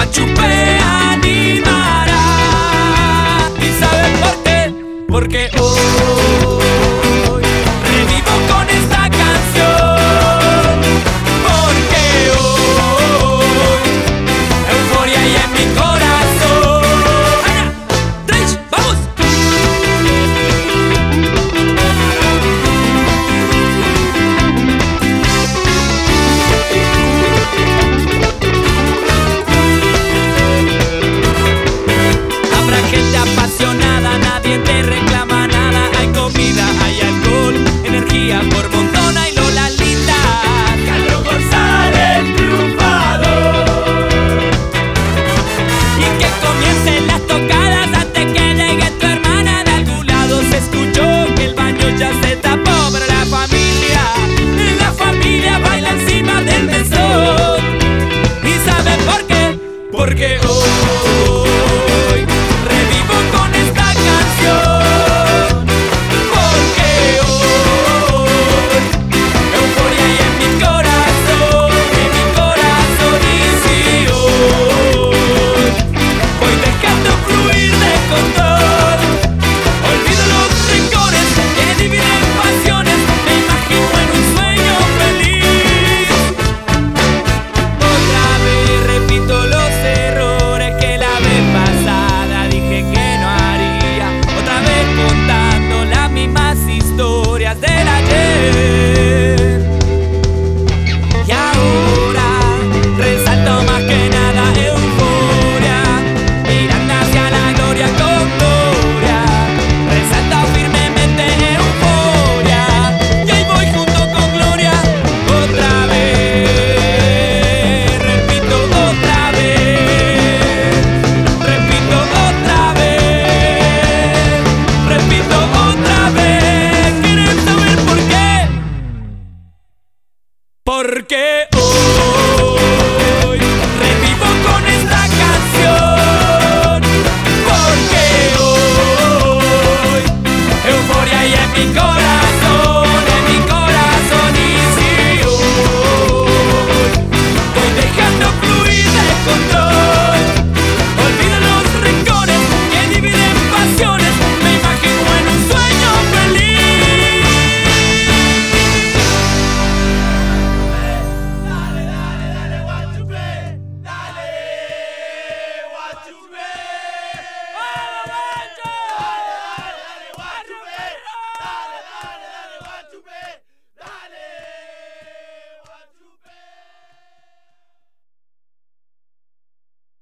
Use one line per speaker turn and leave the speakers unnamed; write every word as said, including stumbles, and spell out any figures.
Guachupé animará. ¿Y sabes por qué? Porque hoy revivo con esta canción. Porque hoy euforia hay en mi corazón. ¡Ana! ¡Trish! ¡Vamos! Habrá gente apasionada, nadie te reclama nada. Hay comida, hay alcohol, energía por montón. Hay Lola linda, Carlos González triunfador. Y que comiencen las tocadas antes que llegue tu hermana. De algún lado se escuchó que el baño ya se tapó. Pero la familia, la familia baila encima del mesón. ¿Y saben por qué? Porque hoy revivo con esta canción. Porque hoy euforia hay en mi corazón, en mi corazón. Y si hoy voy dejando fluir de control, olvido los rencores que dividen pasiones. Me imagino en un sueño feliz. Otra vez repito los errores que la vez pasada dije que no haría. Otra vez contando las mismas historias del ayer. Y ahora resalto más que nada euforia, mirando hacia la gloria con gloria. Resalto firmemente euforia, y ahí voy junto con gloria. Otra vez, repito otra vez, repito otra vez, repito otra vez. ¿Quieren saber por qué? Porque hoy